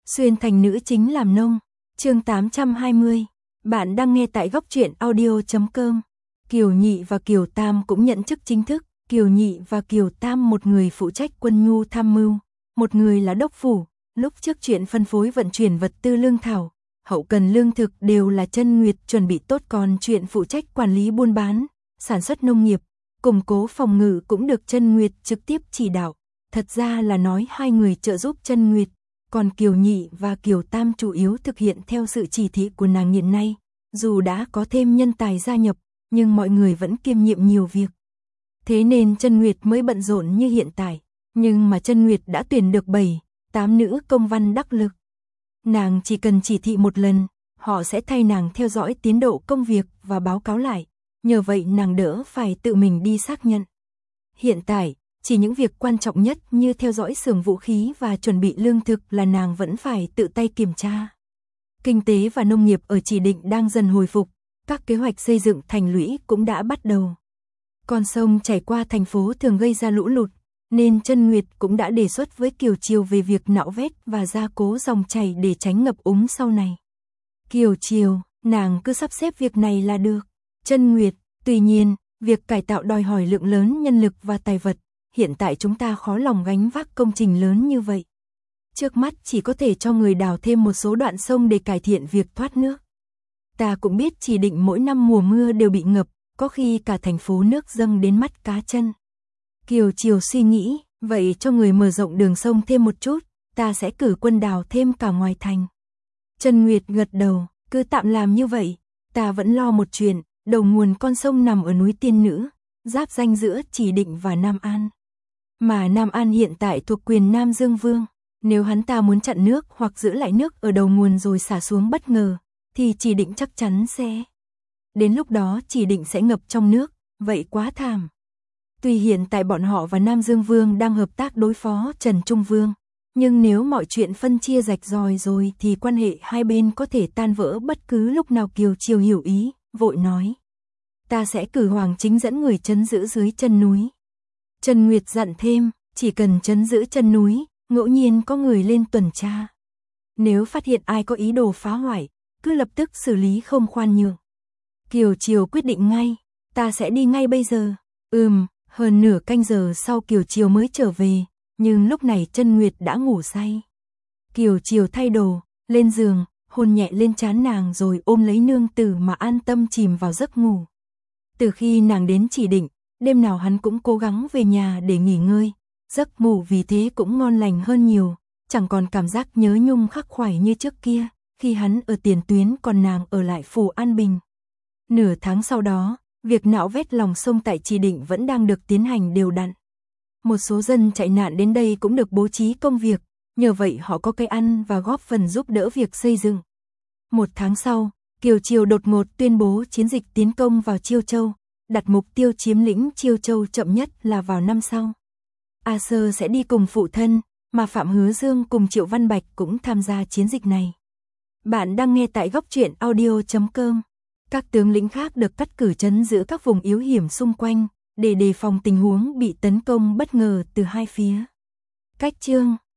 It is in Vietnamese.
Xuyên thành nữ chính làm nông. Chương 820. Bạn đang nghe tại góc truyện audio.com. Kiều Nhị và Kiều Tam cũng nhận chức chính thức. Kiều Nhị và Kiều Tam, một người phụ trách quân nhu tham mưu, một người là đốc phủ. Lúc trước chuyện phân phối vận chuyển vật tư lương thảo, hậu cần lương thực đều là Chân Nguyệt chuẩn bị tốt, còn chuyện phụ trách quản lý buôn bán, sản xuất nông nghiệp, củng cố phòng ngự cũng được Chân Nguyệt trực tiếp chỉ đạo. Thật ra là nói hai người trợ giúp Chân Nguyệt, còn Kiều Nhị và Kiều Tam chủ yếu thực hiện theo sự chỉ thị của nàng hiện nay. Dù đã có thêm nhân tài gia nhập, nhưng mọi người vẫn kiêm nhiệm nhiều việc. Thế nên Chân Nguyệt mới bận rộn như hiện tại, nhưng mà Chân Nguyệt đã tuyển được 7-8 nữ công văn đắc lực. Nàng chỉ cần chỉ thị một lần, họ sẽ thay nàng theo dõi tiến độ công việc và báo cáo lại, nhờ vậy nàng đỡ phải tự mình đi xác nhận. Hiện tại, chỉ những việc quan trọng nhất như theo dõi xưởng vũ khí và chuẩn bị lương thực là nàng vẫn phải tự tay kiểm tra. Kinh tế và nông nghiệp ở Chỉ Định đang dần hồi phục, các kế hoạch xây dựng thành lũy cũng đã bắt đầu. Con sông chảy qua thành phố thường gây ra lũ lụt, nên Chân Nguyệt cũng đã đề xuất với Kiều Chiều về việc nạo vét và gia cố dòng chảy để tránh ngập úng sau này. Kiều Chiều, nàng cứ sắp xếp việc này là được. Chân Nguyệt, tuy nhiên, việc cải tạo đòi hỏi lượng lớn nhân lực và tài vật, hiện tại chúng ta khó lòng gánh vác công trình lớn như vậy. Trước mắt chỉ có thể cho người đào thêm một số đoạn sông để cải thiện việc thoát nước. Ta cũng biết Chỉ Định mỗi năm mùa mưa đều bị ngập, có khi cả thành phố nước dâng đến mắt cá chân. Kiều Chiều suy nghĩ, vậy cho người mở rộng đường sông thêm một chút, ta sẽ cử quân đào thêm cả ngoài thành. Chân Nguyệt gật đầu, cứ tạm làm như vậy, ta vẫn lo một chuyện, đầu nguồn con sông nằm ở núi Tiên Nữ, giáp ranh giữa Chỉ Định và Nam An. Mà Nam An hiện tại thuộc quyền Nam Dương Vương, nếu hắn ta muốn chặn nước hoặc giữ lại nước ở đầu nguồn rồi xả xuống bất ngờ, thì Chỉ Định chắc chắn sẽ. Đến lúc đó Chỉ Định sẽ ngập trong nước, vậy quá thảm. Tuy hiện tại bọn họ và Nam Dương Vương đang hợp tác đối phó Trần Trung Vương, nhưng nếu mọi chuyện phân chia rạch ròi rồi thì quan hệ hai bên có thể tan vỡ bất cứ lúc nào. Kiều Chiều hiểu ý, vội nói. Ta sẽ cử Hoàng Chính dẫn người trấn giữ dưới chân núi. Trần Nguyệt dặn thêm, chỉ cần trấn giữ chân núi, ngẫu nhiên có người lên tuần tra. Nếu phát hiện ai có ý đồ phá hoại, cứ lập tức xử lý không khoan nhượng. Kiều Chiều quyết định ngay, ta sẽ đi ngay bây giờ. Hơn nửa canh giờ sau Kiều Chiều mới trở về, nhưng lúc này Chân Nguyệt đã ngủ say. Kiều Chiều thay đồ, lên giường, hôn nhẹ lên trán nàng rồi ôm lấy nương tử mà an tâm chìm vào giấc ngủ. Từ khi nàng đến Chỉ Định, đêm nào hắn cũng cố gắng về nhà để nghỉ ngơi, giấc ngủ vì thế cũng ngon lành hơn nhiều, chẳng còn cảm giác nhớ nhung khắc khoải như trước kia, khi hắn ở tiền tuyến còn nàng ở lại phủ An Bình. Nửa tháng sau đó, việc nạo vét lòng sông tại Chỉ Định vẫn đang được tiến hành đều đặn. Một số dân chạy nạn đến đây cũng được bố trí công việc, nhờ vậy họ có cái ăn và góp phần giúp đỡ việc xây dựng. Một tháng sau, Kiều Chiều đột ngột tuyên bố chiến dịch tiến công vào Chiêu Châu, đặt mục tiêu chiếm lĩnh Chiêu Châu chậm nhất là vào năm sau. A Sơ sẽ đi cùng phụ thân, mà Phạm Hứa Dương cùng Triệu Văn Bạch cũng tham gia chiến dịch này. Bạn đang nghe tại góc truyện audio.com. Các tướng lĩnh khác được cắt cử trấn giữ các vùng yếu hiểm xung quanh, để đề phòng tình huống bị tấn công bất ngờ từ hai phía. Cách chương